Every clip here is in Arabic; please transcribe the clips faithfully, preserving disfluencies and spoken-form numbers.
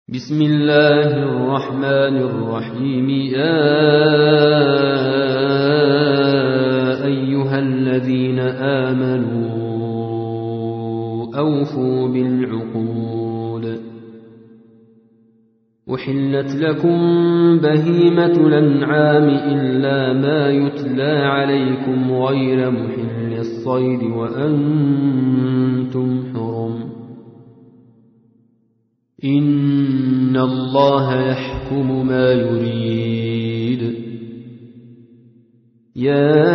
بسم الله الرحمن الرحيم. يا أيها الذين آمنوا أوفوا بالعقود. أحلت لكم بهيمة الأنعام إلا ما يتلى عليكم غير محل الصيد وأنتم حرم. إن الله يحكم ما يريد. يا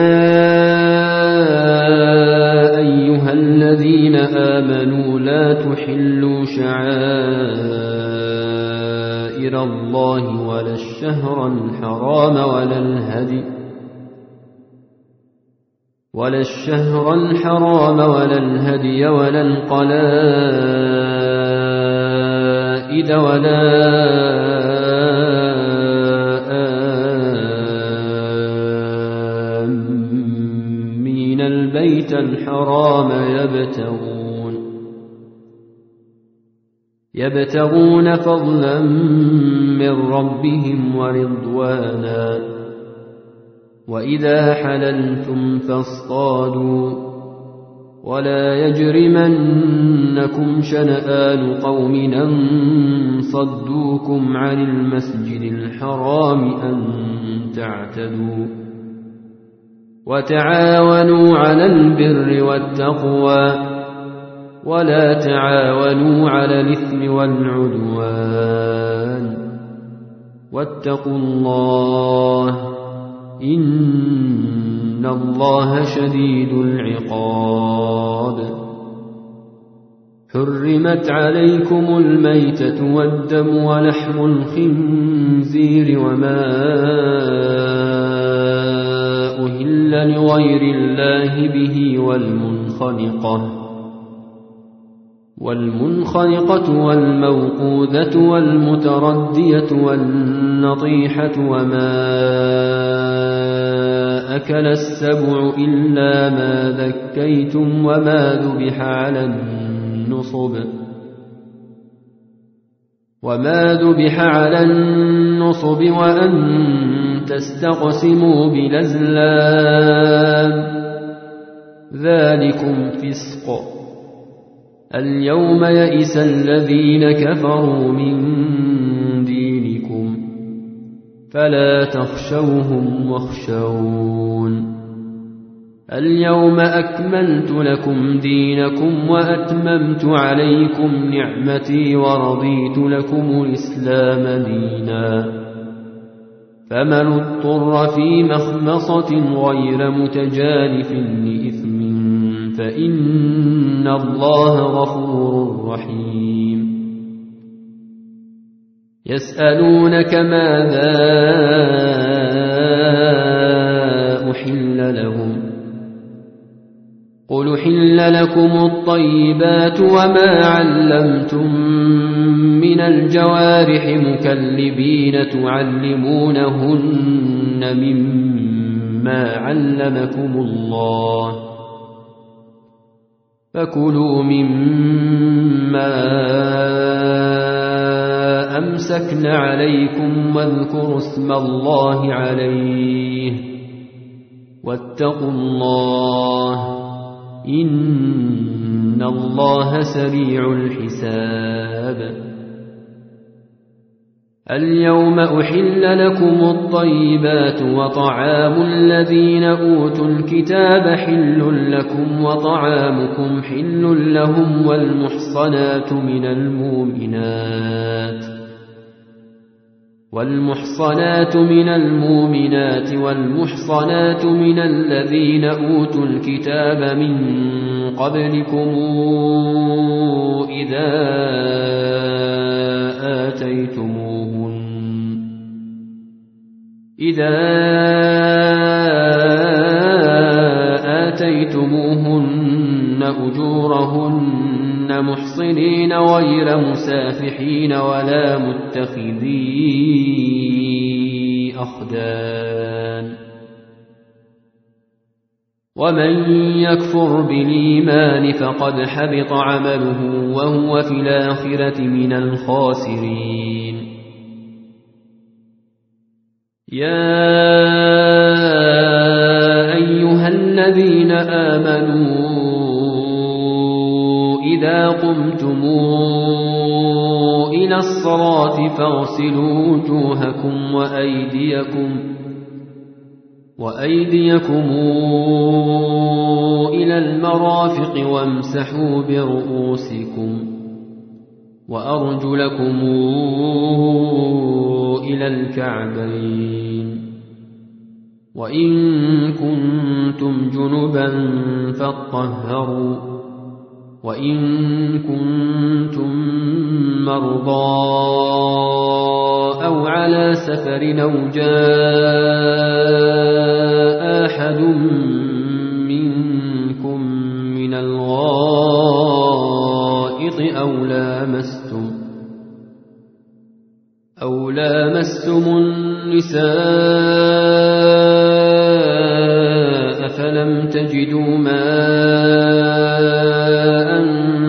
أيها الذين آمنوا لا تحلوا شعائر الله ولا الشهر الحرام ولا الهدي ولا الشهر الحرام ولا الهدي ولا القلائد ولا آمين البيت الحرام يبتغون يبتغون فضلا من ربهم ورضوانا. وإذا حللتم فاصطادوا ولا يجرمنكم شنآن قوم أن صدوكم عن المسجد الحرام أن تعتدوا. وتعاونوا على البر والتقوى ولا تعاونوا على الإثم والعدوان. واتقوا الله إن الله شديد العقاب. حرمت عليكم الميتة والدم ولحم الخنزير وما أهل لغير الله به والمنخنقة والمنخنقة والموقوذة والمتردية والنطيحة وما أكل السبع إلا ما ذكيتم وما ذبح على النصب وما ذبح على النصب وأن تستقسموا بالأزلام ذلكم فسق. اليوم يئس الذين كفروا من دينكم فلا تخشوهم واخشون. اليوم أكملت لكم دينكم وأتممت عليكم نعمتي ورضيت لكم الإسلام دينا. فمن اضطر في مخمصة غير متجانف لإثم فإن الله غفور رحيم. يسألونك ماذا أحل لهم قل أحل لكم الطيبات وما علمتم من الجوارح مكلبين تعلمونهن مما علمكم الله فكلوا مما أمسكن عليكم واذكروا اسم الله عليه واتقوا الله إن الله سريع الحساب. اليوم أحل لكم الطيبات وطعام الذين أوتوا الكتاب حل لكم وطعامكم حل لهم والمحصنات من المؤمنات والمحصنات من المؤمنات والمحصنات من الذين أوتوا الكتاب من قبلكم إذا آتيتموهن إذا آتيتموهن أجورهن محصنين غير مسافحين ولا متخذي أخدان. ومن يكفر بالإيمان فقد حبط عمله وهو في الآخرة من الخاسرين. يا أيها الذين آمنوا إذا قمتم إلى الصلاة فاغسلوا وجوهكم وأيديكم وأيديكم إلى المرافق وامسحوا برؤوسكم وأرجلكم إلى الكعبين وإن كنتم جنبا فاطهروا وإن كنتم مرضى أو على سفر أو جاء أحد منكم من الغائط أو لامستم أو لامستم النساء فلم تجدوا ماء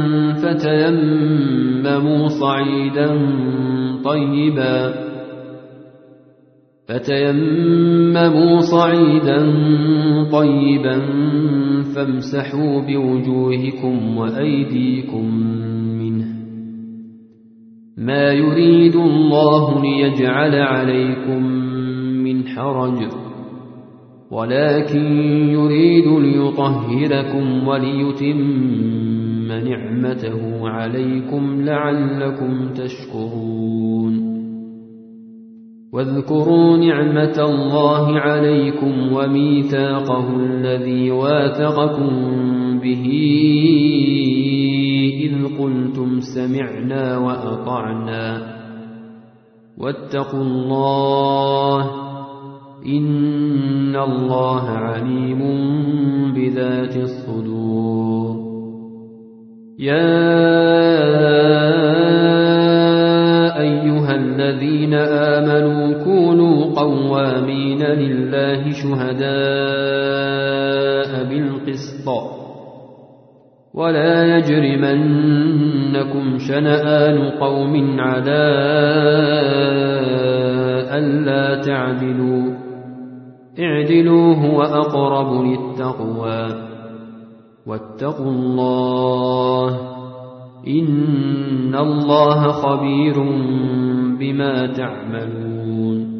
فتيمموا صعيدا طيبا فتيمموا صعيدا طيبا فامسحوا بوجوهكم وأيديكم منه ما يريد الله ليجعل عليكم من حرج ولكن يريد ليطهركم وليتم نعمته عليكم لعلكم تشكرون. واذكروا نعمة الله عليكم وميثاقه الذي واثقكم به إذ قلتم سمعنا وأطعنا واتقوا الله إن الله عليم بذات الصدور. يا أيها الذين آمنوا كونوا قوامين لله شهداء بالقسط ولا يجرمنكم شنآن قوم على ألا تعدلوا اعدلوا هو أقرب للتقوى واتقوا الله إن الله خبير بما تعملون.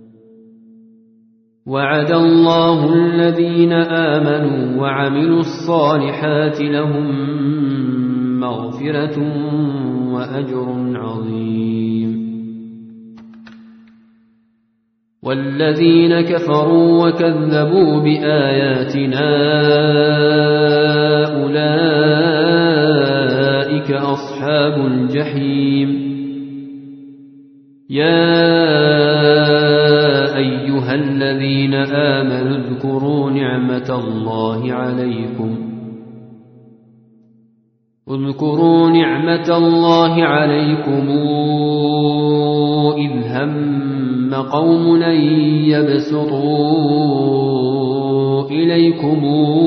وعد الله الذين آمنوا وعملوا الصالحات لهم مغفرة وأجر عظيم. والذين كفروا وكذبوا بآياتنا أولئك أصحاب الجحيم. يا أيها الذين آمنوا اذكروا نعمة الله عليكم اذكروا نعمة الله عليكم إذ هم قوم أن يبسطوا إليكم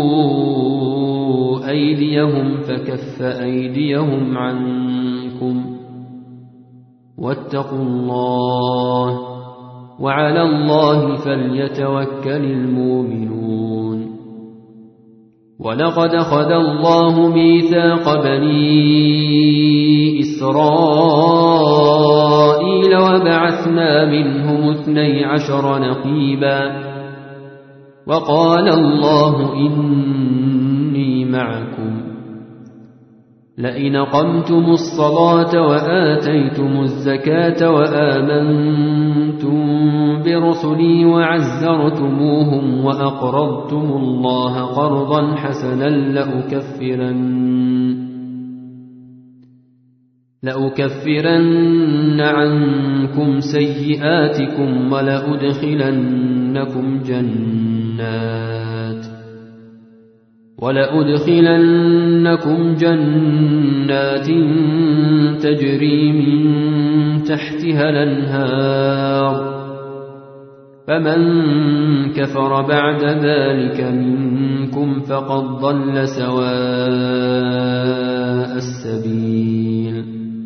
أيديهم فكف أيديهم عنكم واتقوا الله وعلى الله فليتوكل المؤمنون. ولقد أخذ الله ميثاق بني إسرائيل وبعثنا منهم اثني عشر نقيبا وقال الله إني معكم لئن أقمتم الصلاة وآتيتم الزكاة وآمنتم برسلي وعزرتموهم وأقرضتم الله قرضا حسنا لأكفرن, لأكفرن عنكم سيئاتكم ولأدخلنكم جنات ولأدخلنكم جنات تجري من تحتها الأنهار فمن كفر بعد ذلك منكم منكم فقد ضل سواء السبيل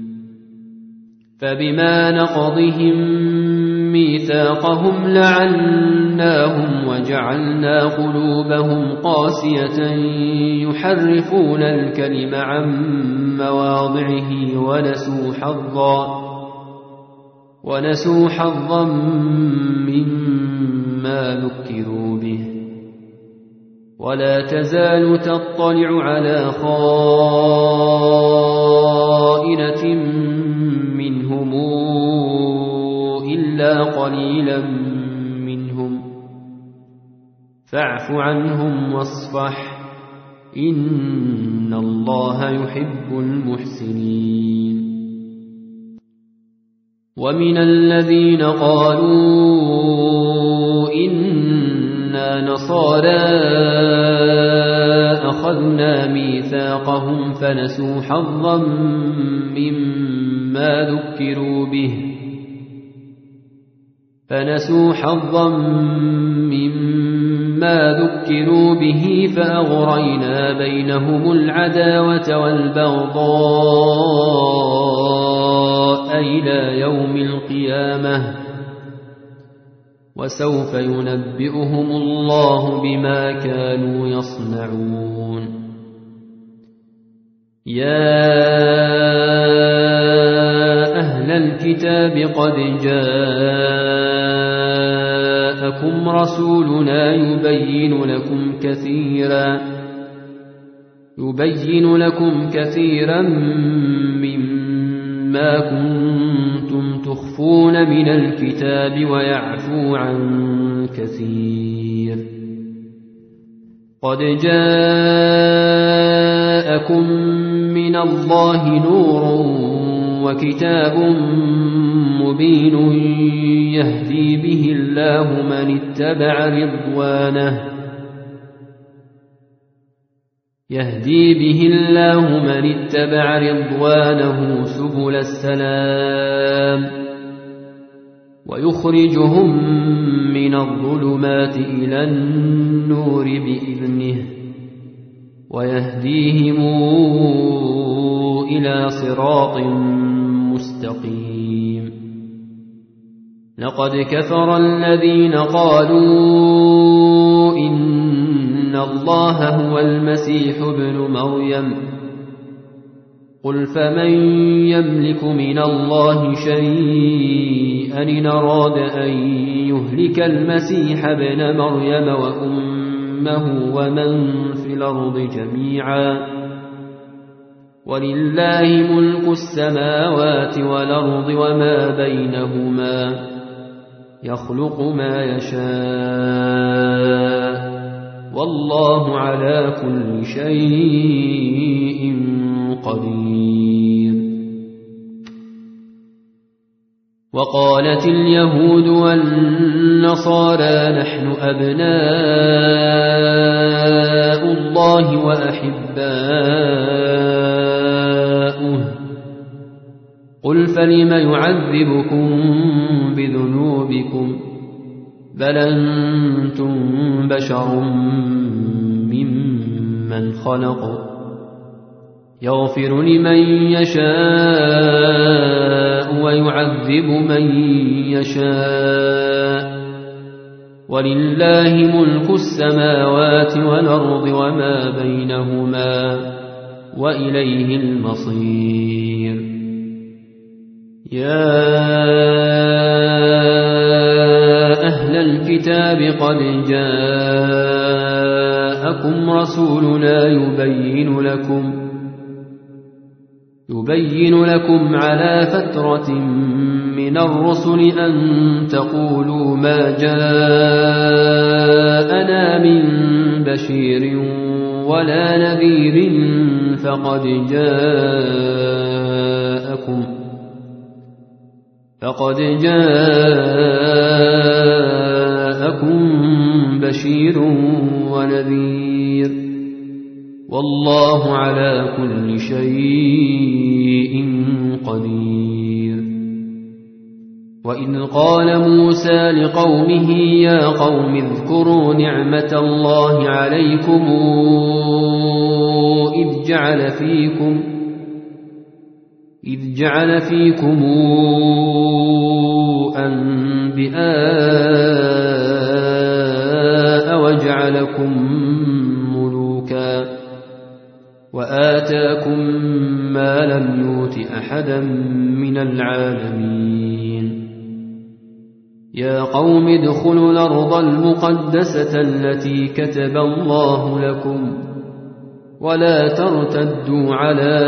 فبما نقضهم ميثاقهم لعناهم وجعلنا قلوبهم قاسية يحرفون الكلم عن مواضعه ونسوا حظا ونسوا حظا مما ذكروا به ولا تزال تطلع على خائنة منهم إلا قليلا منهم فاعف عنهم واصفح إن الله يحب المحسنين ومن الذين قالوا إنا نصارى أخذنا ميثاقهم فنسوا حظا مما ذكروا به فنسوا حظا مما ذكروا به فأغرينا بينهم العداوة والبغضاء إلى يوم القيامة وسوف ينبئهم الله بما كانوا يصنعون يا أهل الكتاب قد جاءكم رسولنا يبين لكم كثيرا يبين لكم كثيرا مما كنتم تخفون من الكتاب ويعفو عن كثير قد جاءكم من الله نور وكتاب مبين يهدي به الله من اتبع رضوانه يهدي به الله من اتبع رضوانه سبل السلام ويخرجهم من الظلمات إلى النور بإذنه ويهديهم إلى صراط مستقيم لقد كفر الذين قالوا إن الله هو المسيح ابن مريم قل فمن يملك من الله شيئا إن أراد أن يهلك المسيح ابن مريم وأمه ومن في الأرض جميعا ولله ملك السماوات والأرض وما بينهما يخلق ما يشاء والله على كل شيء قدير وقالت اليهود والنصارى نحن أبناء الله وأحباؤه قل فلم يعذبكم بذنوبكم بل أنتم بشر ممن خلق يغفر لمن يشاء ويعذب من يشاء ولله ملك السماوات والأرض وما بينهما وإليه المصير يا أهل الكتاب قد جاءكم رسولنا يبين لكم يبين لكم على فترة من الرسل أن تقولوا ما جاءنا من بشير ولا نذير فقد جاءكم فقد جاءكم بشير ونذير والله على كل شيء قدير وإذ قال موسى لقومه يا قوم اذكروا نعمة الله عليكم إذ جعل فيكم إذ جعل فيكم أنبياء وجعلكم ملوكا وآتاكم ما لم يؤت أحدا من العالمين يا قوم ادخلوا الأرض المقدسة التي كتب الله لكم ولا ترتدوا على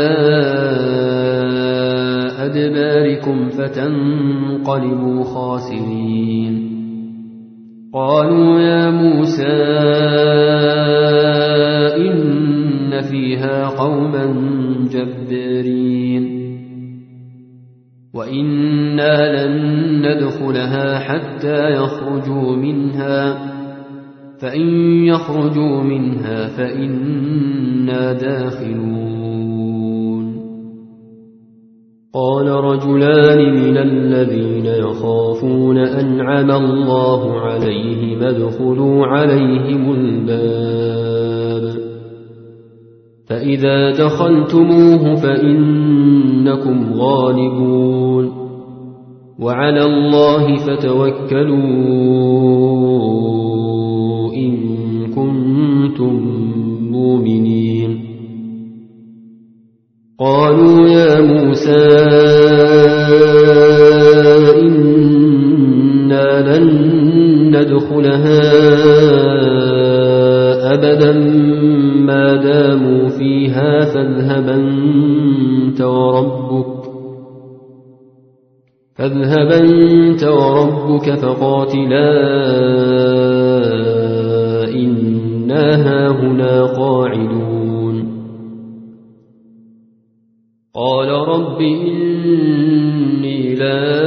أدباركم فتنقلبوا خاسرين قالوا يا موسى إن فيها قوما جبارين وإنا لن ندخلها حتى يخرجوا منها فإن يخرجوا منها فإنا داخلون قال رجلان من الذين يخافون أنعم الله عليهم ادخلوا عليهم الباب فإذا دخلتموه فإنكم غالبون وعلى الله فتوكلوا إن كنتم مؤمنين قالوا يا موسى إنا لن ندخلها أبدا ما داموا فيها فاذهب أنت وربك فاذهب أنت وربك فقاتلا إنا هاهنا قاعدون قال رب إني لا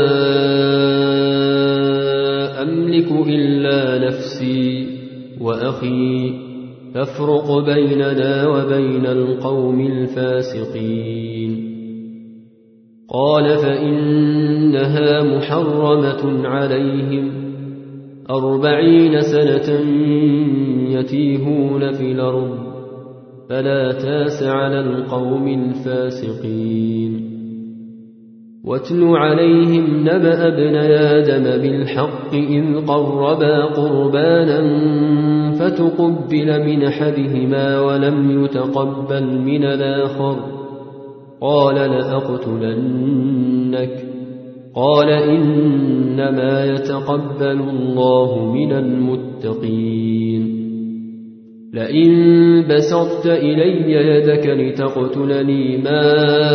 أملك إلا نفسي وأخي فافرق بيننا وبين القوم الفاسقين قال فإنها محرمة عليهم أربعين سنة يتيهون في الأرض فلا تاس على القوم الفاسقين واتل عليهم نبأ ابن آدم بالحق إذ قربا قربانا فتقبل من أحدهما ولم يتقبل من الآخر قال لأقتلنك قال إنما يتقبل الله من المتقين لئن بسطت إلي يدك لتقتلني ما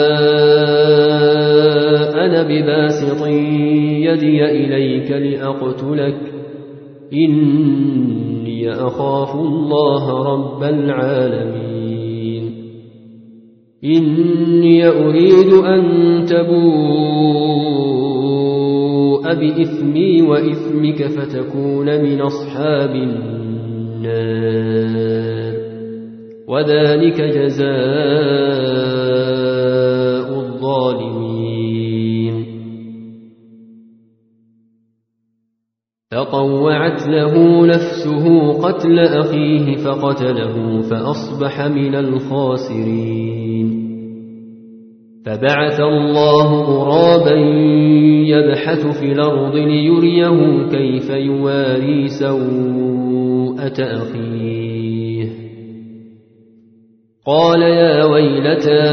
أنا بباسط يدي إليك لأقتلك إني أخاف الله رب العالمين إني أريد أن تبوء بإثمي وإثمك فتكون من أصحاب النار وذلك جزاء الظالمين فطوعت له نفسه قتل أخيه فقتله فأصبح من الخاسرين فبعث الله غرابا يبحث في الأرض ليريه كيف يواري سوءة أخيه قال يا ويلتى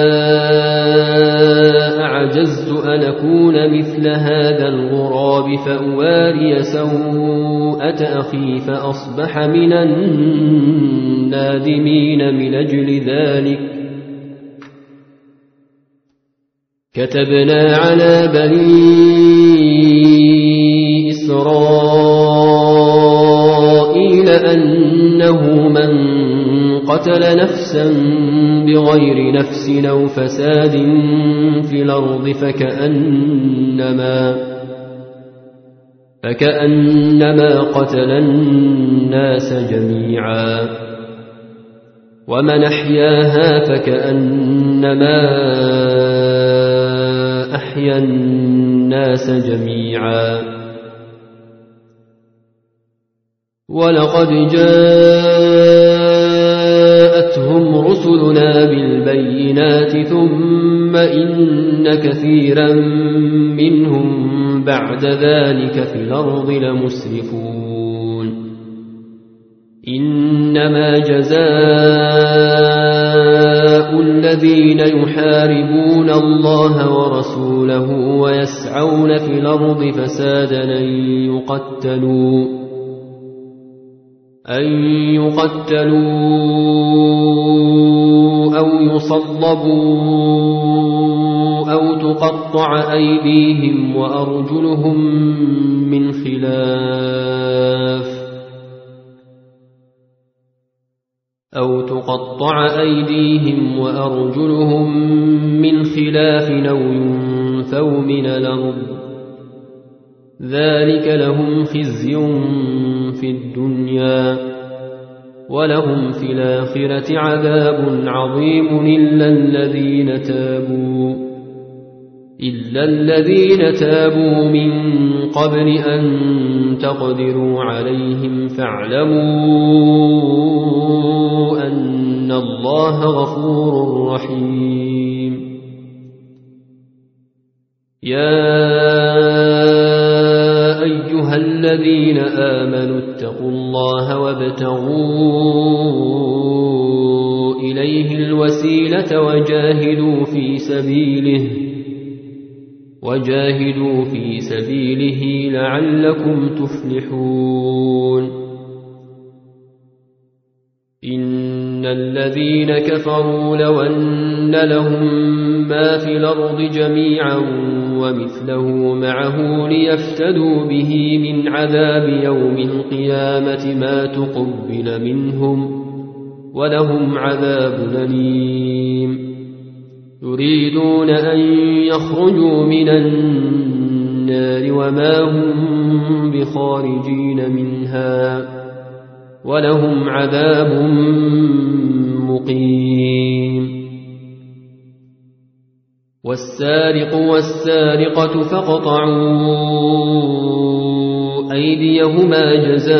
أعجزت أن أكون مثل هذا الغراب فأواري سوءة أخي فأصبح من النادمين من أجل ذلك كتبنا على بني إسرائيل أنه من قتل نفسا بغير نفس أو فساد في الأرض فكأنما فكأنما قتل الناس جميعا ومن أحياها فكأنما أحيا الناس جميعا. ولقد جاءتهم رسلنا بالبينات ثم إن كثيرا منهم بعد ذلك في الأرض لمسرفون. إنما جزاء الذين يحاربون الله ورسوله ويسعون في الأرض فسادا أن يقتلوا أن يقتلوا أو يصلبوا أو تقطع أيديهم وأرجلهم من خلاف أو تقطع أيديهم وأرجلهم من خلاف أو ينفوا من الأرض ذلك لهم خزي في الدنيا ولهم في الآخرة عذاب عظيم إلا الذين تابوا إلا الذين تابوا من قبل أن تقدروا عليهم فاعلموا أن الله غفور رحيم. يا أيها الذين آمنوا اتقوا الله وابتغوا إليه الوسيلة وجاهدوا في سبيله وجاهدوا في سبيله لعلكم تفلحون. إن الذين كفروا لو أن لهم ما في الأرض جميعا ومثله معه ليفتدوا به من عذاب يوم القيامة ما تقبل منهم ولهم عذاب أليم. يريدون أن يخرجوا من النار وما هم بخارجين منها ولهم عذاب مقيم. والسارق والسارقة فاقطعوا أيديهما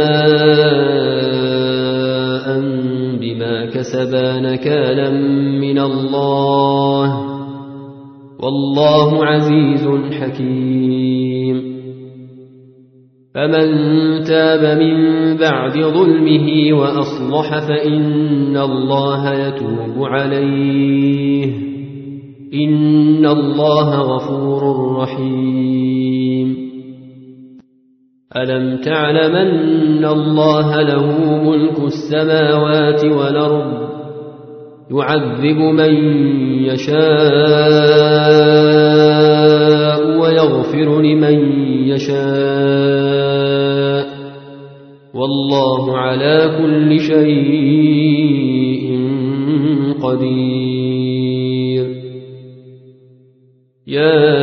جزاء بما كسبا نكالا من الله والله عزيز حكيم. فمن تاب من بعد ظلمه وأصلح فإن الله يتوب عليه إن الله غفور رحيم. ألم تعلم أن الله له ملك السماوات والأرض يعذب من يشاء ويغفر لمن يشاء والله على كل شيء قدير. يا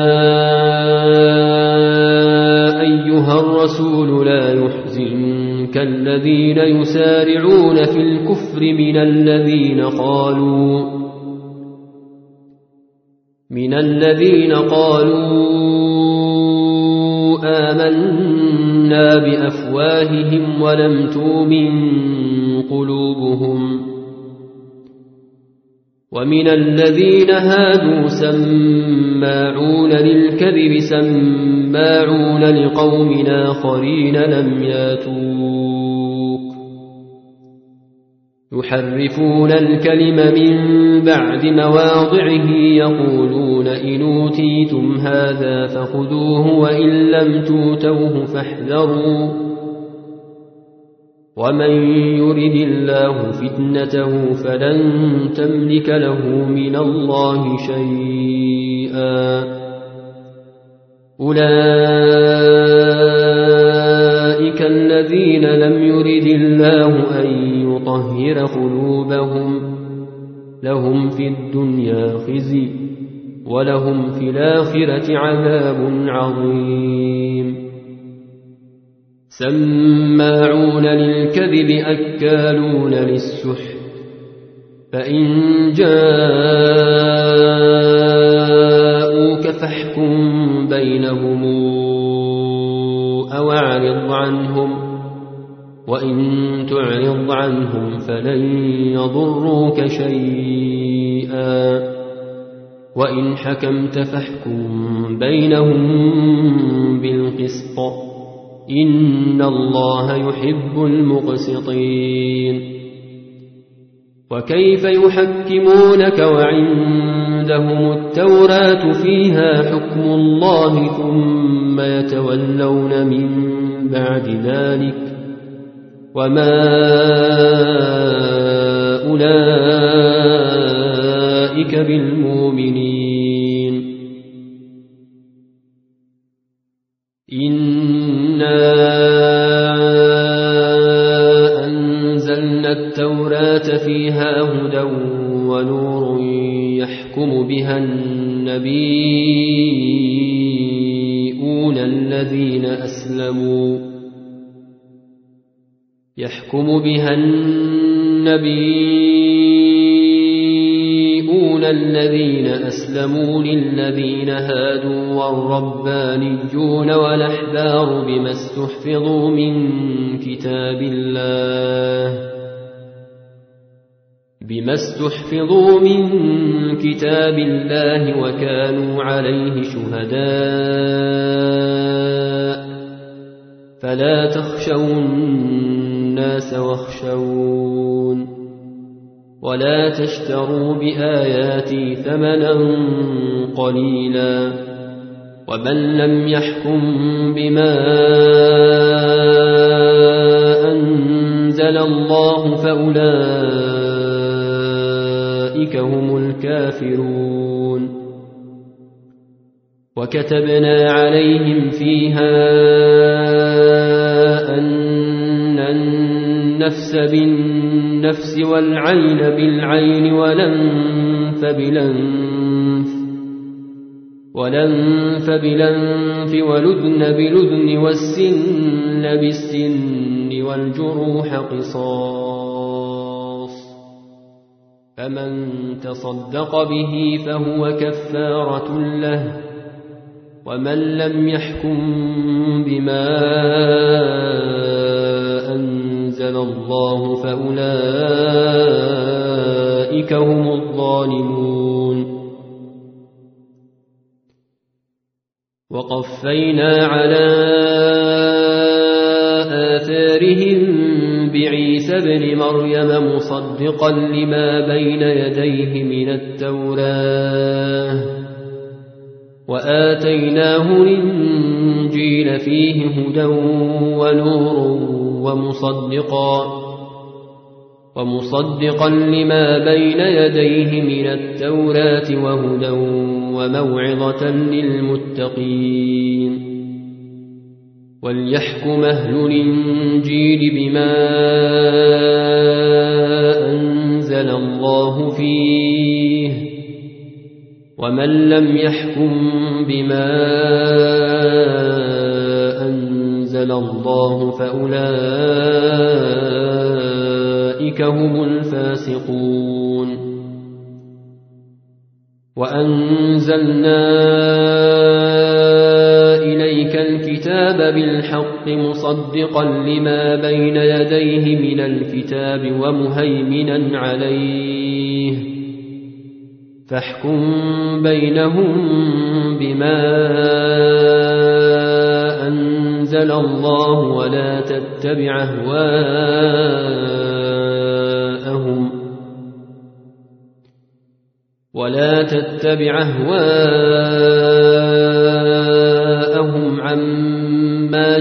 أيها الرسول لا يحزنك الذين يسارعون في الكفر من الذين قالوا من الذين قالوا آمنا بأفواههم ولم تؤمن قلوبهم ومن الذين هادوا سماعون للكذب سماعون لقوم آخرين لم ياتوك يحرفون الكلم من بعد مواضعه يقولون إن أوتيتم هذا فخذوه وإن لم توتوه فاحذروا ومن يرد الله فتنته فلن تملك له من الله شيئا. أولئك الذين لم يرد الله أن يطهر قلوبهم لهم في الدنيا خزي ولهم في الآخرة عذاب عظيم. سماعون للكذب أكالون للسحت فإن جاءوك فاحكم بينهم أو أعرض عنهم، وإن تعرض عنهم فلن يضروك شيئا، وإن حكمت فاحكم بينهم بالقسط، إن الله يحب المقسطين. وكيف يحكمونك وعندهم التوراة فيها حكم الله ثم يتولون من بعد ذلك، وما أولئك بالمؤمنين. إنا أنزلنا التوراة فيها هدى ونور يحكم بها النبيون الذين أسلموا يحكم بها النبيون الذين أسلموا للذين هادوا والربانيون والأحبار بما استحفظوا من كتاب الله بما استحفظوا من كتاب الله وكانوا عليه شهداء، فلا تخشوا الناس واخشون، ولا تشتروا بآياتي ثمنا قليلا، ومن لم يحكم بما أنزل الله فأولئك هم الكافرون. وكتبنا عليهم فيها أن النفس بالنفس والعين بالعين والأنف بالأنف والأنف بالأنف والأذن بالأذن والسن بالسن والجروح قصاص، فمن تصدق به فهو كفارة له، ومن لم يحكم بما أنزل الله فأولئك هم الظالمون. وقفينا على آثارهم بعيسى ابن مريم مصدقا لما بين يديه من التوراة، وآتيناه الإنجيل فيه هدى ونور ومصدقا ومصدقا لما بين يديه من التوراة وهدى وموعظة للمتقين. وليحكم أهل الإنجيل بما أنزل الله فيه، ومن لم يحكم بما أنزل الله فأولئك هم الفاسقون. وأنزلنا إليك الكتاب بالحق مصدقا لما بين يديه من الكتاب ومهيمنا عليه، فاحكم بينهم بما أنزل الله ولا تتبع أهواءهم ولا تتبع أهواءهم عما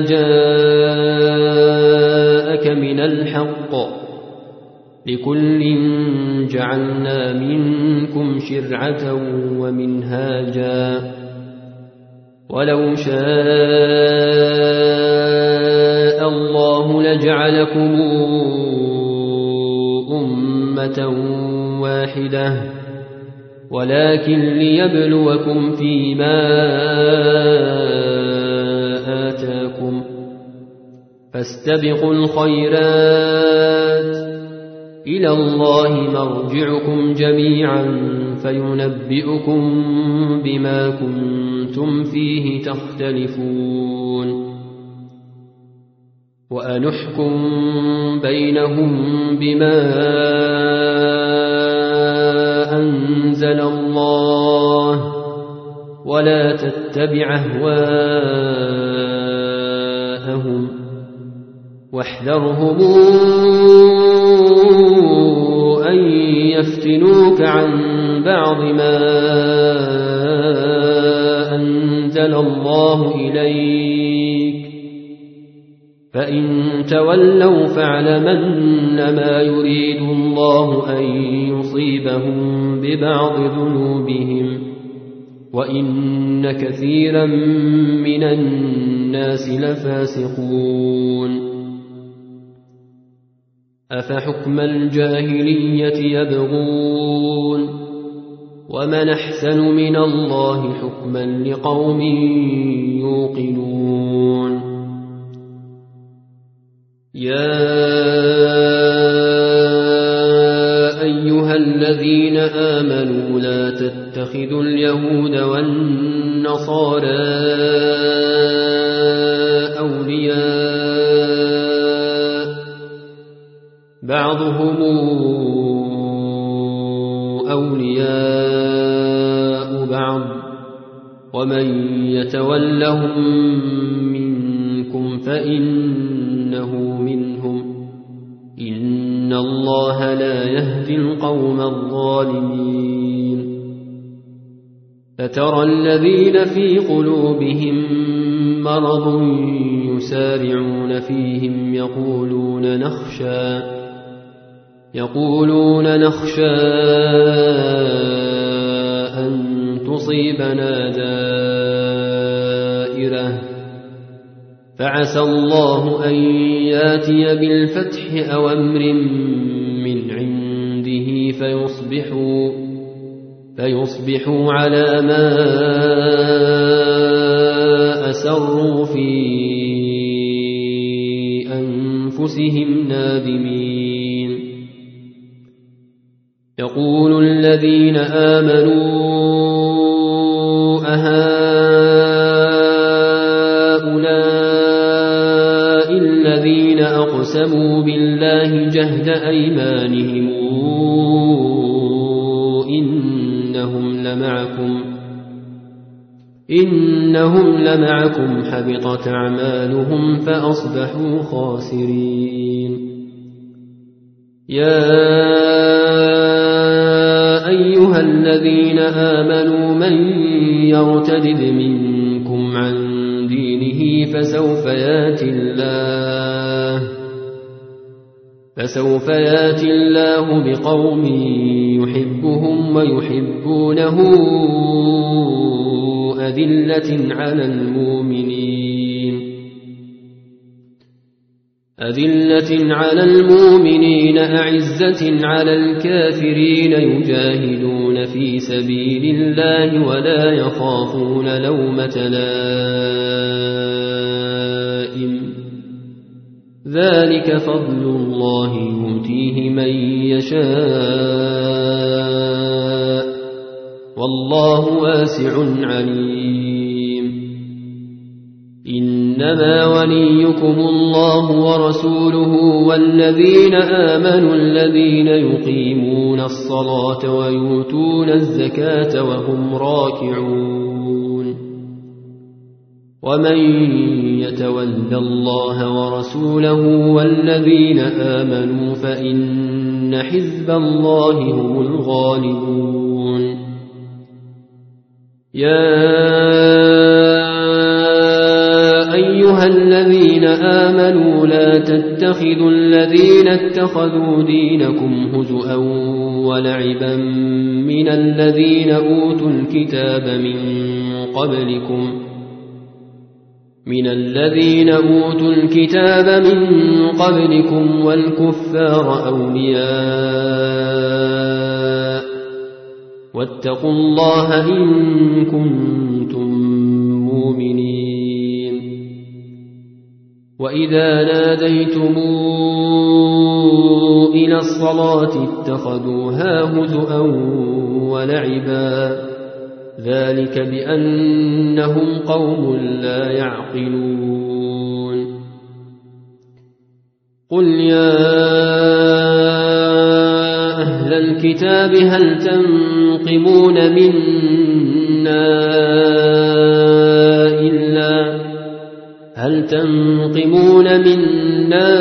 جاءك من الحق، لكل جعلنا منكم شرعة ومنهاجا، ولو شاء الله لجعلكم أمة واحدة، ولكن ليبلوكم فيما آتاكم، فاستبقوا الخيرات، إلى الله مرجعكم جميعا فينبئكم بما كنتم كنتم فيه تختلفون وأن احكم بينهم بما أنزل الله ولا تتبع أهواءهم واحذرهم أن يفتنوك عن بعض ما أنزل الله إليك فإن تولوا فاعلمن ما يريد الله أن يصيبهم ببعض ذنوبهم وإن كثيرا من الناس لفاسقون أفحكم الجاهلية يبغون ومن أحسن من الله حكما لقوم يوقنون يا أيها الذين آمنوا لا تتخذوا اليهود والنصارى أولياء بعضهم أولياء بعض ومن يتولهم منكم فإنه منهم إن الله لا يهدي القوم الظالمين فترى الذين في قلوبهم مرض يسارعون فيهم يقولون نخشى يقولون نخشى أن تصيبنا دائرة فعسى الله أن ياتي بالفتح أو أمر من عنده فيصبحوا فيصبحوا على ما أسروا في أنفسهم نادمين يقول الذين آمنوا أهؤلاء الذين أقسموا بالله جهد أيمانهم إنهم لمعكم إنهم لمعكم حبطت أعمالهم فأصبحوا خاسرين يا أيها الذين آمنوا من يرتد منكم عن دينه فسوف ياتي الله فسوف ياتي الله بقوم يحبهم ويحبونه أذلة على المؤمنين أذلة على المؤمنين أعزة على الكافرين يجاهدون في سبيل الله ولا يخافون لومة لائم ذلك فضل الله يؤتيه من يشاء والله واسع عليم إنما وليكم الله ورسوله والذين آمنوا الذين يقيمون الصلاة ويؤتون الزكاة وهم راكعون ومن يتول الله ورسوله والذين آمنوا فإن حزب الله هم الغالبون يا أيها الذين آمنوا لا تتخذوا الذين اتخذوا دينكم هزؤا ولعبا من الذين أوتوا الكتاب من قبلكم من الذين أوتوا الكتاب من قبلكم والكفار أولياء واتقوا الله إن كنتم مؤمنين وإذا ناديتم إلى الصلاة اتخذوها هزؤا ولعبا ذلك بأنهم قوم لا يعقلون قل يا أهل الكتاب هل تنقمون منا إلا هل تنقمون منا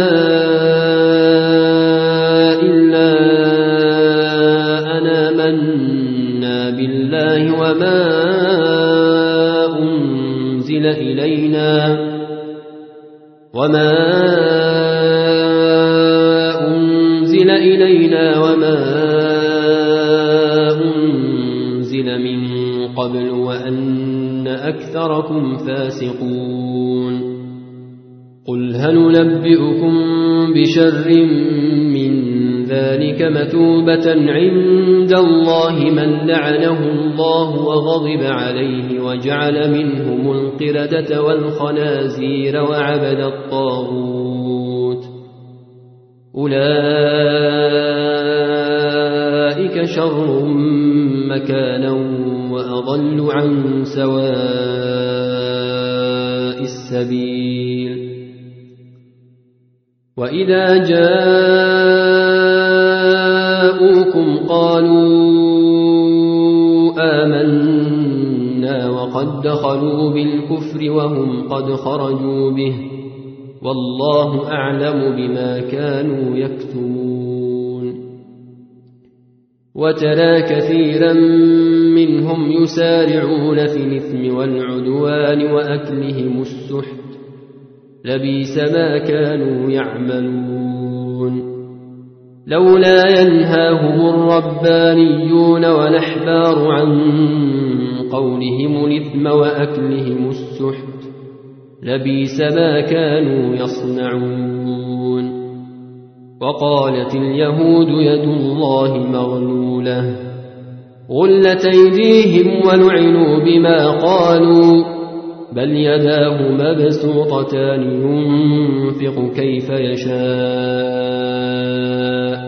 إلا أن آمنا بالله وما أنزل إلينا وما أنزل إلينا وما أنزل من قبل وأن أكثركم فاسقون قل هل ننبئكم بشر من ذلك مثوبة عند الله من لعنه الله وغضب عليه وجعل منهم القردة والخنازير وعبد الطاغوت أولئك شر مكانا وأضل عن سواء السبيل وإذا جاءوكم قالوا آمنا وقد دخلوا بالكفر وهم قد خرجوا به والله أعلم بما كانوا يكتمون وترى كثيرا منهم يسارعون في الإثم والعدوان وأكلهم السحت لبئس ما كانوا يعملون لولا ينهاهم الربانيون والأحبار عن قولهم الإثم وأكلهم السحت لبئس ما كانوا يصنعون وقالت اليهود يد الله مغلولة غلت أيديهم ولعنوا بما قالوا بل يداه مبسوطتان ينفق كيف يشاء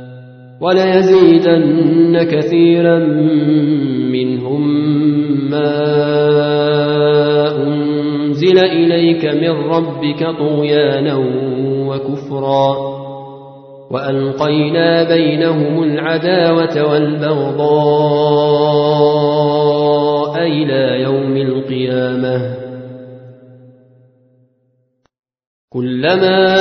وليزيدن كثيرا منهم ما أنزل إليك من ربك طغيانا وكفرا وألقينا بينهم العداوة والبغضاء إلى يوم القيامة كلما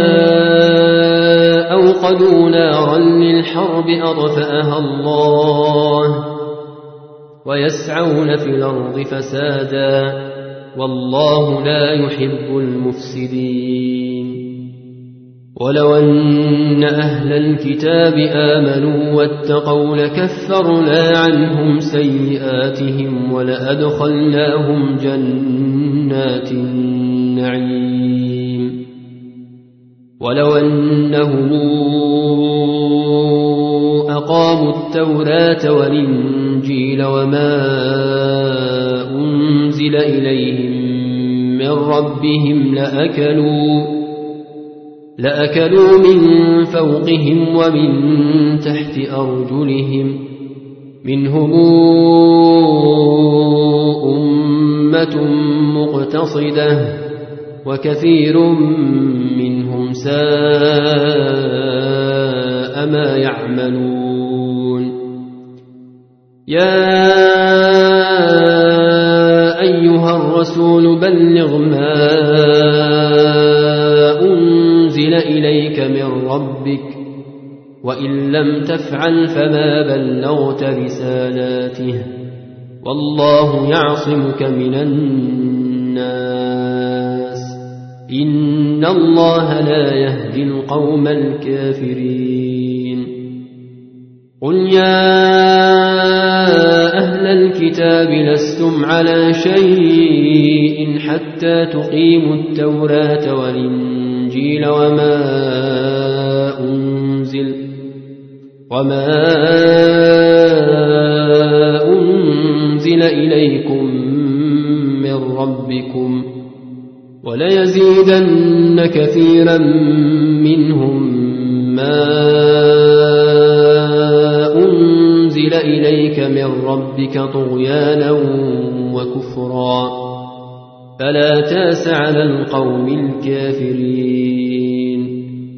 أوقدوا نارا للحرب أطفأها الله ويسعون في الأرض فسادا والله لا يحب المفسدين ولو أن أهل الكتاب آمنوا واتقوا لكفرنا عنهم سيئاتهم ولأدخلناهم جنات النعيم ولو أنهم أقاموا التوراة والإنجيل وما أنزل إليهم من ربهم لأكلوا لأكلوا من فوقهم ومن تحت أرجلهم منهم أمة مقتصدة وكثير منهم ساء ما يعملون يا أيها الرسول بلغ ما أنزل إليك من ربك وإن لم تفعل فما بلغت رسالاته والله يعصمك من الناس إن الله لا يهدي القوم الكافرين قل يا أهل الكتاب لستم على شيء حتى تقيموا التوراة والإنجيل وما أنزل وما أنزل إليكم من ربكم وليزيدن كثيرا منهم ما أنزل أنزل إليك من ربك طغيانا وكفرا فلا تاس على القوم الكافرين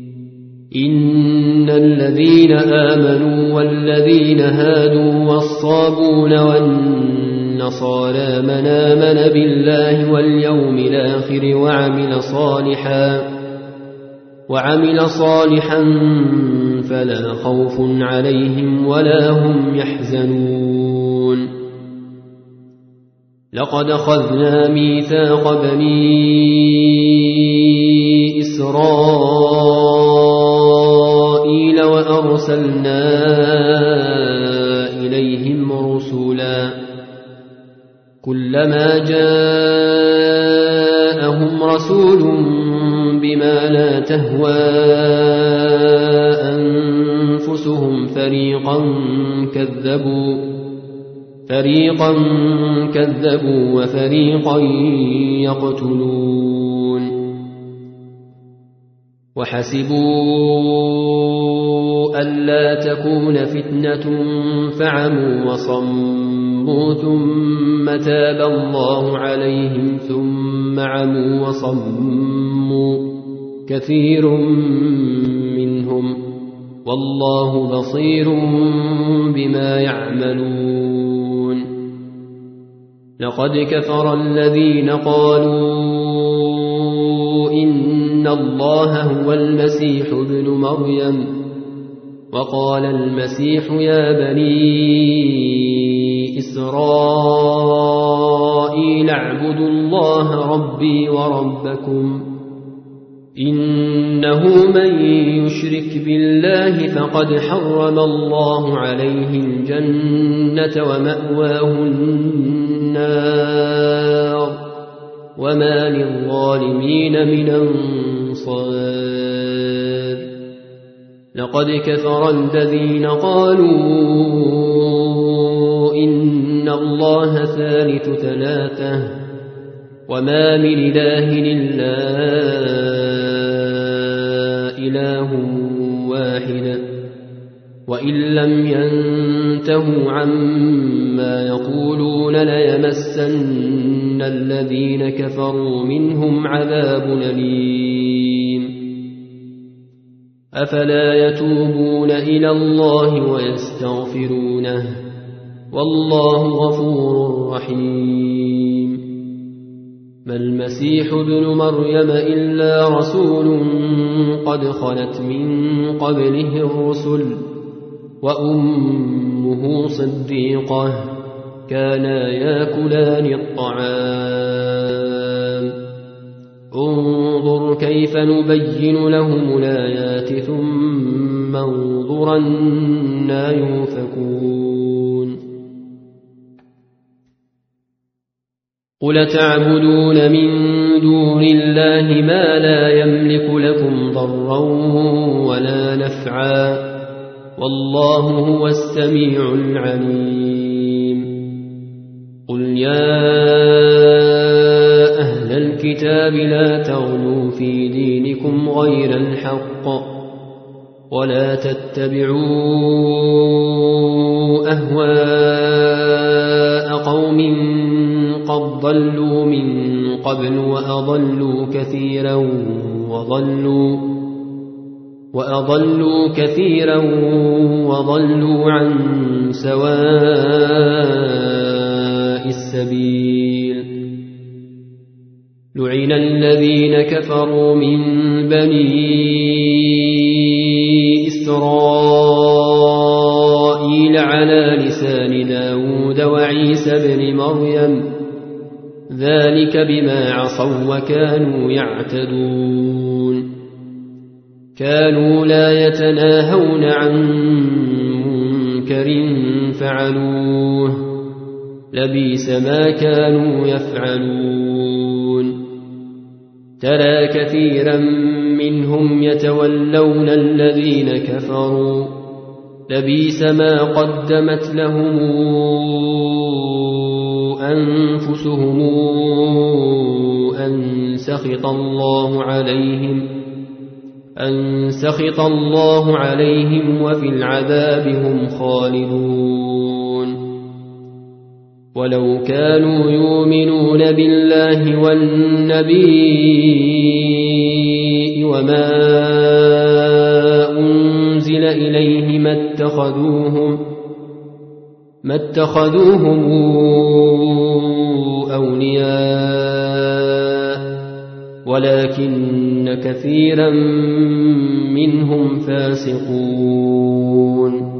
إن الذين آمنوا والذين هادوا والصابون والنصارى من آمن بالله واليوم الآخر وعمل صالحا وعمل صالحا فلا خوف عليهم ولا هم يحزنون لقد أخذنا ميثاق بني إسرائيل وأرسلنا إليهم رسلا كلما جاءهم رسول بما لا تهوى أنفسهم فريقا كذبوا فريقا كذبوا وفريقا يقتلون وحسبوا ألا تكون فتنة فعموا وصموا ثم تاب الله عليهم ثم عموا وصموا كثير منهم والله بصير بما يعملون لقد كفر الذين قالوا إن الله هو المسيح ابن مريم وقال المسيح يا بني إسرائيل اعبدوا الله ربي وربكم إنه من يشرك بالله فقد حرم الله عليه الجنة ومأواه النار وما للظالمين من أنصار لقد كفر الذين قالوا إن الله ثالث ثلاثة وما من إله إلا إله واحد وإن لم ينتهوا عما يقولون ليمسن الذين كفروا منهم عذاب أليم أفلا يتوبون إلى الله ويستغفرونه والله غفور رحيم ما المسيح ابن مريم إلا رسول قد خلت من قبله الرسل وأمه صديقة كانا ياكلان الطعام انظر كيف نبين لهم الآيات ثم انظر أنى يؤفكون قل تعبدون من دون الله ما لا يملك لكم ضرا ولا نفعا والله هو السميع العليم قل يا أهل الكتاب لا تغلوا في دينكم غير الحق ولا تتبعوا أهواء قوم قد ضلوا من قبل وأضلوا كثيرا وضلوا وأضلوا كثيرا وضلوا عن سواء السبيل لعن الذين كفروا من بني إسرائيل على لسان داود وعيسى بن مريم ذلك بما عصوا وكانوا يعتدون كانوا لا يتناهون عن منكر فعلوه لبئس ما كانوا يفعلون ترى كثيرا منهم يتولون الذين كفروا لبئس ما قدمت لهم أنفسهم أن سخط الله عليهم أن سخط الله عليهم وفي العذاب هم خالدون. ولو كانوا يؤمنون بالله والنبي وما أنزل إليه ما اتخذوهم ما اتخذوهم أولياء ولكن كثيرا منهم فاسقون.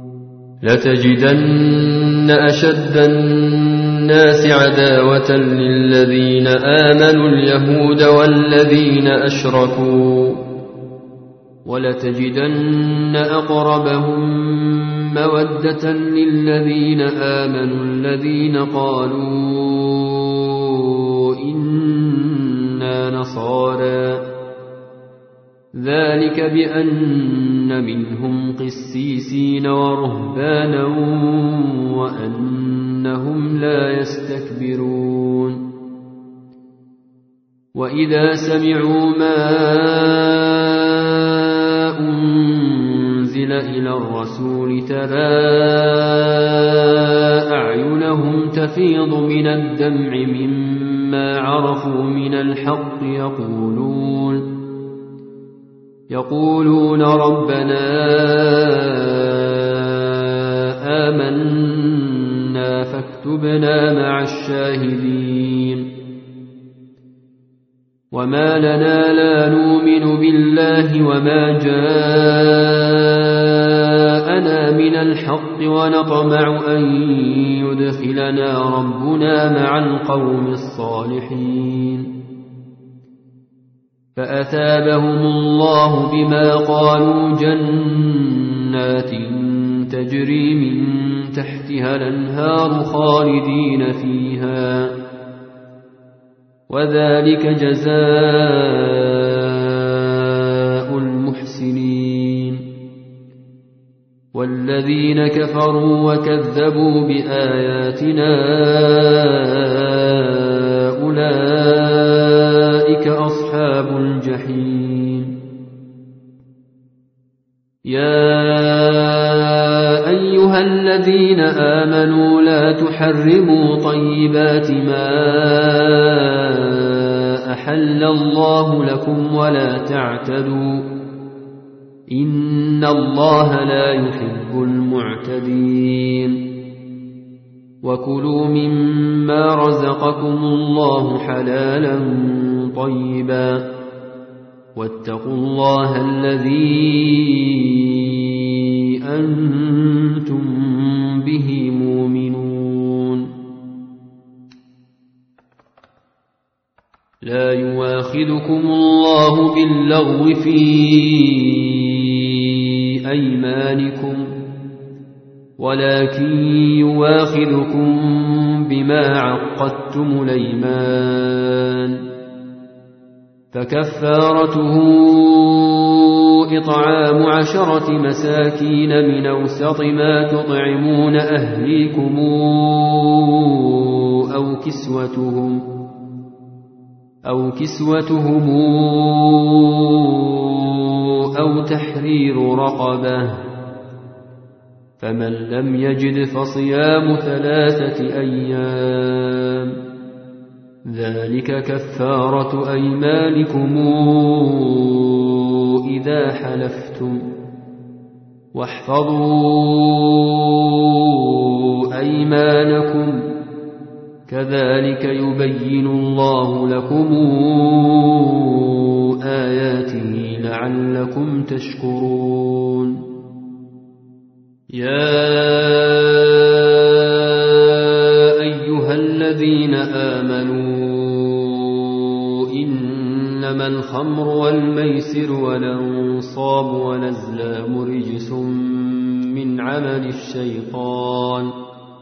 لتجدن أشد الناس عداوة للذين آمنوا اليهود والذين أشركوا ولتجدن أقربهم مودة للذين آمنوا الذين قالوا إنا نصارى ذلك بأن منهم قسيسين ورهبانا وأنهم لا يستكبرون. وإذا سمعوا ما أنزل إلى الرسول ترى أعينهم تفيض من الدمع مما عرفوا من الحق يقولون يقولون ربنا آمنا فاكتبنا مع الشاهدين. وما لنا لا نؤمن بالله وما جاءنا من الحق ونطمع أن يدخلنا ربنا مع القوم الصالحين. فأثابهم الله بما قالوا جنات تجري من تحتها الأنهار خالدين فيها وذلك جزاء المحسنين. والذين كفروا وكذبوا بآياتنا أولئك أصحاب الجحيم. يا أيها الذين آمنوا لا تحرموا طيبات ما أحل الله لكم ولا تعتدوا إن الله لا يحب المعتدين. وكلوا مما رزقكم الله حلالا طيبا واتقوا الله الذي أنتم به مؤمنون. لا يواخذكم الله باللغو في أيمانكم ولكن يواخذكم بما عقدتم الأيمان. فكفارته إطعام عشرة مساكين من أوسط ما تطعمون أهليكم أو كسوتهم أو كسوتهم أو تحرير رقبة. فمن لم يجد فصيام ثلاثة أيام ذلك كفارة أيمانكم إذا حلفتم. واحفظوا أيمانكم كذلك يبين الله لكم آياته لعلكم تشكرون. يا أيها الذين آمنوا إنما الخمر والميسر والأنصاب والأزلام رجس من عمل الشيطان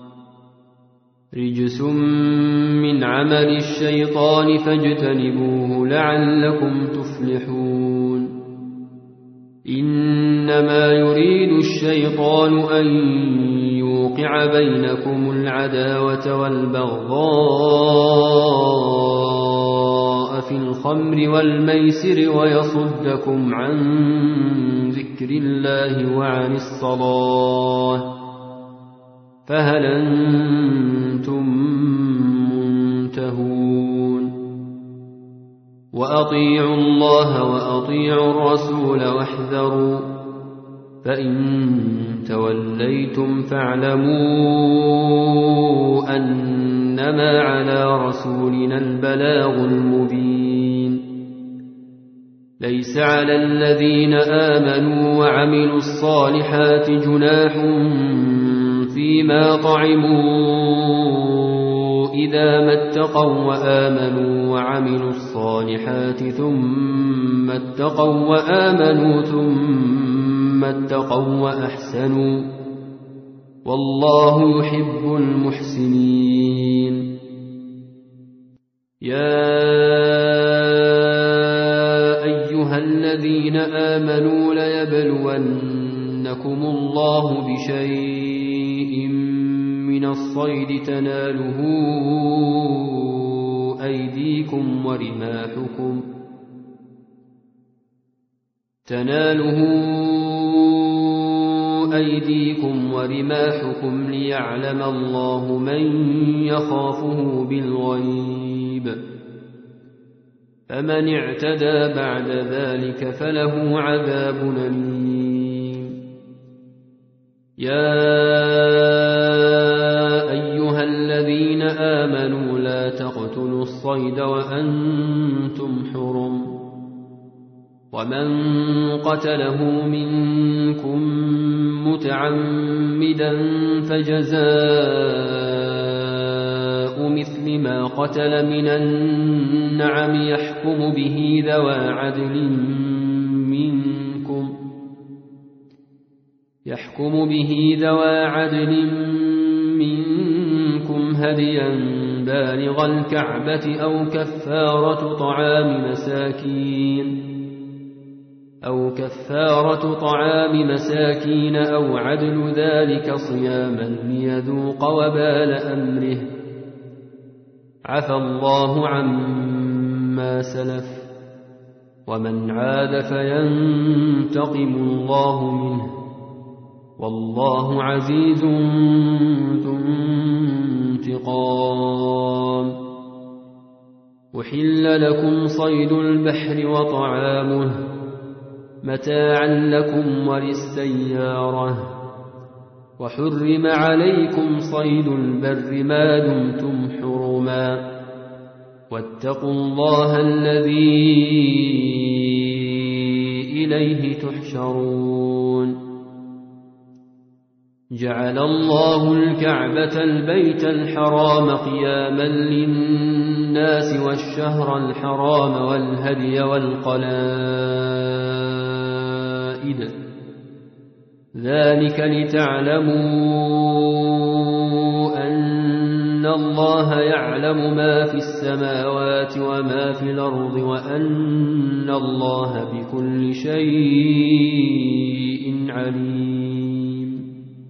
رجس من عمل الشيطان فاجتنبوه لعلكم تفلحون. إنما يريد الشيطان أن يوقع بينكم العداوة والبغضاء في الخمر الخمر والميسر ويصدكم عن ذكر الله وعن الصلاة فهل أنتم منتهون وأطيعوا الله وأطيعوا الرسول واحذروا فإن توليتم فاعلموا أنما على رسولنا البلاغ المبين ليس على الذين آمنوا وعملوا الصالحات جناح فيما طعموا إذا ما اتقوا وآمنوا وعملوا الصالحات ثم اتقوا وآمنوا ثم اتقوا وأحسنوا والله يحب المحسنين يا أيها الذين آمنوا ليبلونكم الله بشيء من الصيد تناله أيديكم ورماحكم تناله أيديكم ورماحكم ليعلم الله من يخافه بالغيب فمن اعتدى بعد ذلك فله عذاب أليم يا أيها الذين آمنوا لا تقتلوا الصيد وأنتم حرم ومن قتله منكم متعمدا فجزاء مثل ما قتل من النعم يحكم به ذوى عدل منكم يحكم به ذوى عدل منكم هديا بالغ الكعبة أو كفارة طعام مساكين أو كفارة طعام مساكين أو عدل ذلك صياما ليذوق وبال أمره عفى الله عما سلف ومن عاد فينتقم الله منه والله عزيز ذو انتقام أحل لكم صيد البحر وطعامه متاعا لكم وللسيارة وحرم عليكم صيد البر ما دمتم حرما واتقوا الله الذي إليه تحشرون جعل الله الكعبة البيت الحرام قياما للناس والشهر الحرام والهدي والقلائد ذلك لتعلموا أن الله يعلم ما في السماوات وما في الأرض وأن الله بكل شيء عليم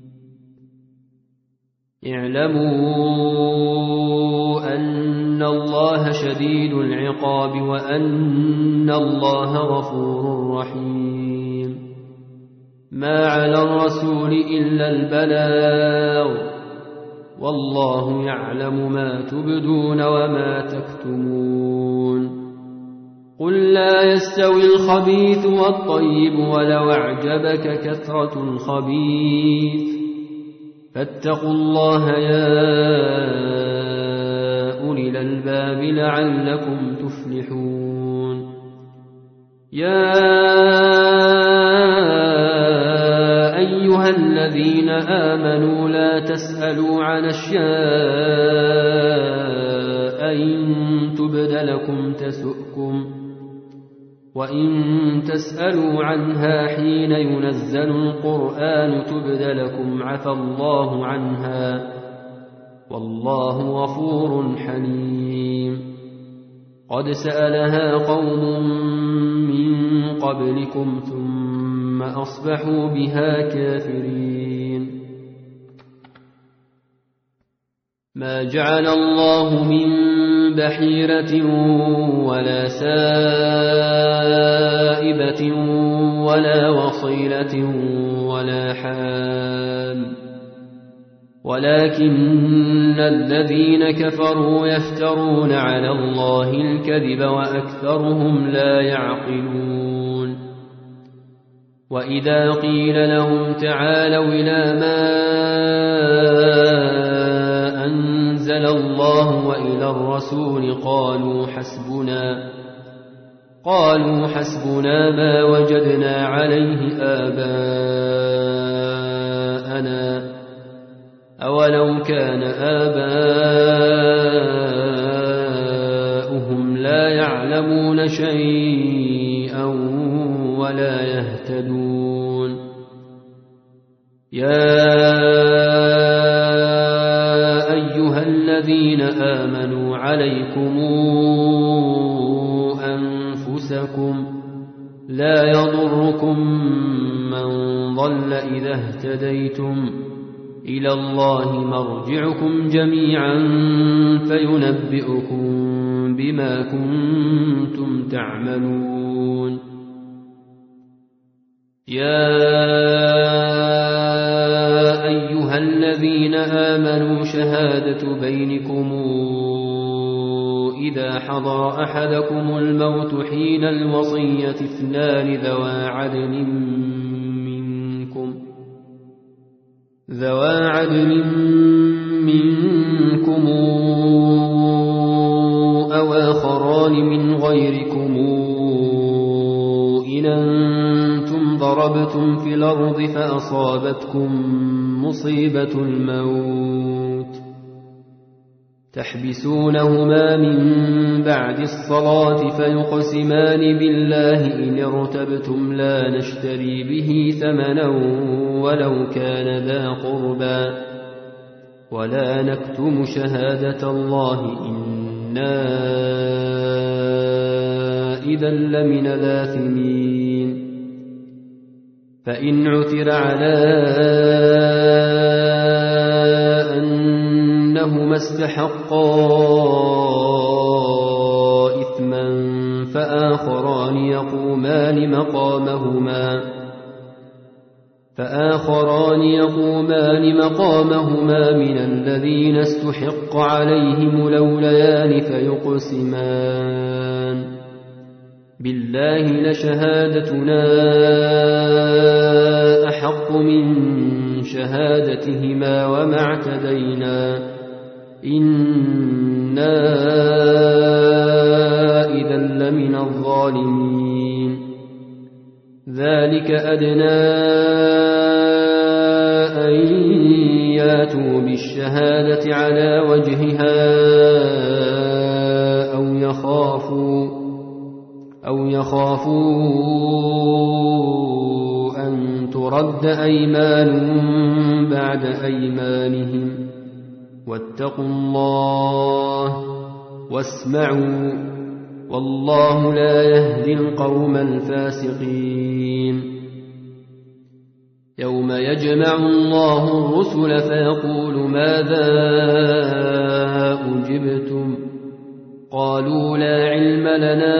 اعلموا أن الله شديد العقاب وأن الله غفور رحيم ما على الرسول إلا البلاغ والله يعلم ما تبدون وما تكتمون قل لا يستوي الخبيث والطيب ولو أعجبك كثرة الخبيث فاتقوا الله يا أولي الألباب لعلكم تفلحون يا أيها الذين آمنوا لا تسألوا عن أشياء إن تبد لكم تسؤكم وإن تسألوا عنها حين ينزل القرآن تبد لكم عفى الله عنها والله غفور حليم قد سألها قوم من قبلكم ثم أصبحوا بها كافرين ما جعل الله من بحيرة ولا سائبة ولا وصيلة ولا حام ولكن الذين كفروا يفترون على الله الكذب وأكثرهم لا يعقلون وإذا قيل لهم تعالوا إلى ما أنزل الله وإلى الرسول قالوا حسبنا قالوا حسبنا ما وجدنا عليه آباءنا أولو كان آباؤهم لا يعلمون شيئا ولا يهتدون يا أيها الذين آمنوا عليكم أنفسكم لا يضركم من ضل إذا اهتديتم إلى الله مرجعكم جميعا فينبئكم بما كنتم تعملون يا أيها الذين آمنوا شهادة بينكم إذا حضر أحدكم الموت حين الوصية اثنان ذوى عدل منكم ذوى عدل منكم أو آخران من غيركم إن أنتم ضربتم في الأرض فأصابتكم مصيبة الموت تحبسونهما من بعد الصلاة فيقسمان بالله إن ارتبتم لا نشتري به ثمنا ولو كان ذا قربى ولا نكتم شهادة الله إنا إذا لمن الآثمين فإن عثر على أنهما استحقا إثما فآخران يقومان مقامهما فآخران يقومان مقامهما من الذين استحق عليهم الأوليان فيقسمان بالله لشهادتنا أحق من شهادتهما وما اعتدينا إنا إذا لمن الظالمين ذلك أدنى أن ياتوا بالشهادة على وجهها أو يخافوا أو يخافوا أن ترد أيمان بعد أيمانهم واتقوا الله واسمعوا والله لا يهدي القوم الفاسقين يوم يجمع الله الرسل فيقول ماذا أجبتم قالوا لا علم لنا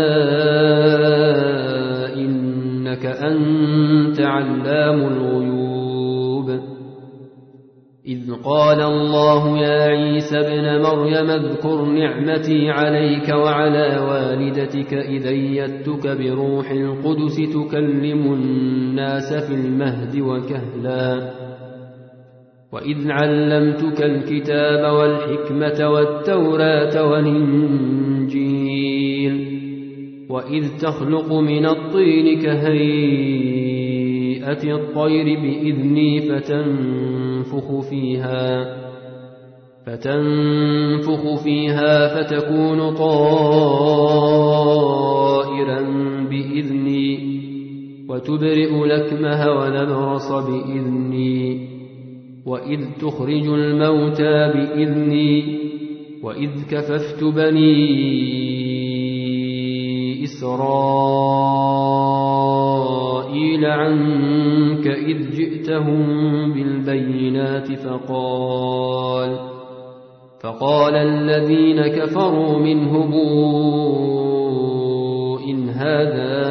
إنك أنت علام الغيوب إذ قال الله يا عيسى ابن مريم اذكر نعمتي عليك وعلى والدتك إذ أيدتك بروح القدس تكلم الناس في المهد وكهلا وإذ علمتك الكتاب والحكمة والتوراة والإنجيل وإذ تخلق من الطين كهيئة الطير بإذني فتنفخ فيها فتنفخ فيها فتكون طائرا بإذني وتبرئ الأكمه والأبرص بإذني وإذ تخرج الموتى بإذني وإذ كففت بني إسرائيل عنك إذ جئتهم بالبينات فقال فقال الذين كفروا منهم إن هذا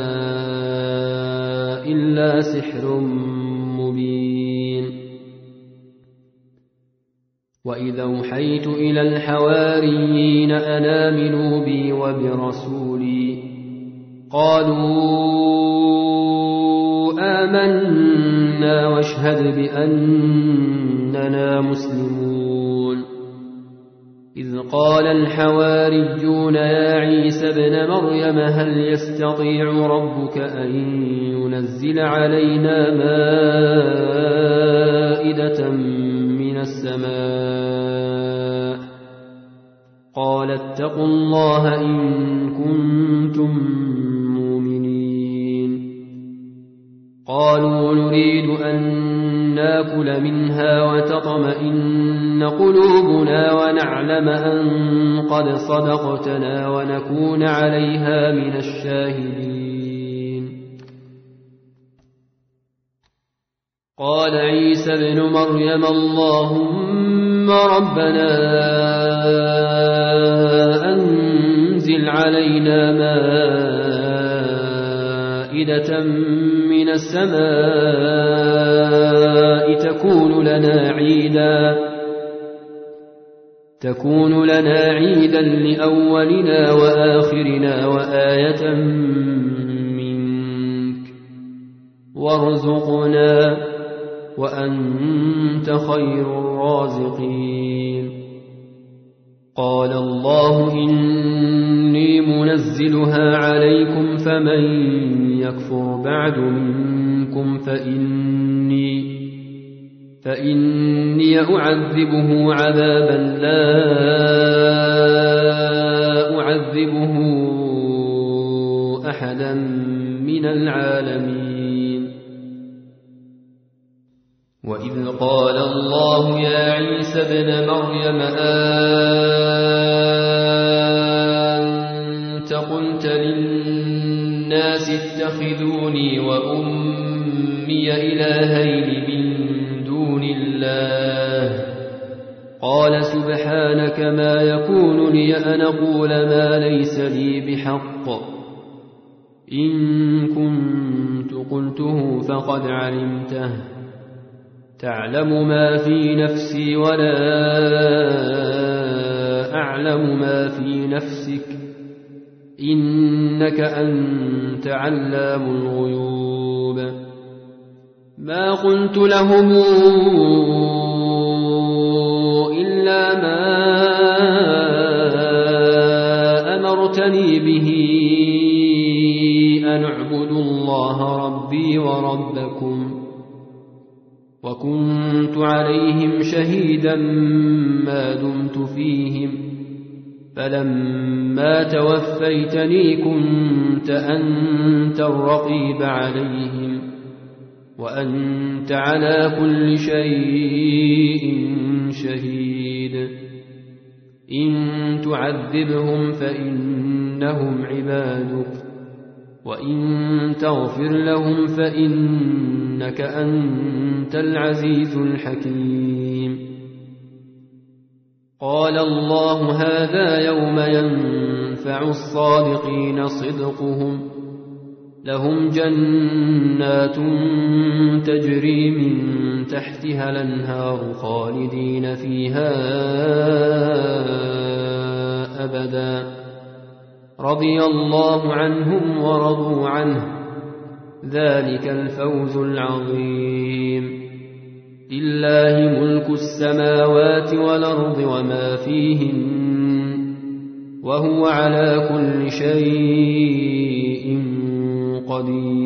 إلا سحر مبين. وإذا أوحيت إلى الحواريين أن آمنوا بي وبرسولي قالوا آمنا واشهد بأننا مسلمون. إذ قال الحواريون يا عيسى ابن مريم هل يستطيع ربك أن ينزل علينا مائدة من السماء؟ قال اتقوا الله إن كنتم مؤمنين. قالوا نريد أن ناكل منها وتطمئن قلوبنا ونعلم أن قد صدقتنا ونكون عليها من الشاهدين. قال عيسى ابن مريم اللهم ربنا أنزل علينا مائدة من السماء تكون لنا عيدا تكون لنا عيدا لأولنا وآخرنا وآية منك وارزقنا وأنت خير الرازقين. قال الله إني منزلها عليكم فمن يكفر بعد منكم فإني فإني أعذبه عذابا لا أعذبه أحدا من العالمين. وإذ قال الله يا عيسى ابن مريم أنت قلت للناس اتخذوني وأمي إلهين من دون الله قال سبحانك ما يكون لي أن أقول ما ليس لي بحق إن كنت قلته فقد علمته تعلم ما في نفسي ولا أعلم ما في نفسك إنك أنت علام الغيوب. ما قلت لهم إلا ما أمرتني به أن اعبدوا الله ربي وربكم وكنت عليهم شهيدا ما دمت فيهم فلما توفيتني كنت أنت الرقيب عليهم وأنت على كل شيء شهيد. إن تعذبهم فإنهم عبادك وإن تغفر لهم فإنك أنت العزيز الحكيم. قال الله هذا يوم ينفع الصادقين صدقهم لهم جنات تجري من تحتها الأنهار خالدين فيها أبدا رضي الله عنهم ورضوا عنه ذلك الفوز العظيم. لله ملك السماوات والأرض وما فيهن وهو على كل شيء قدير.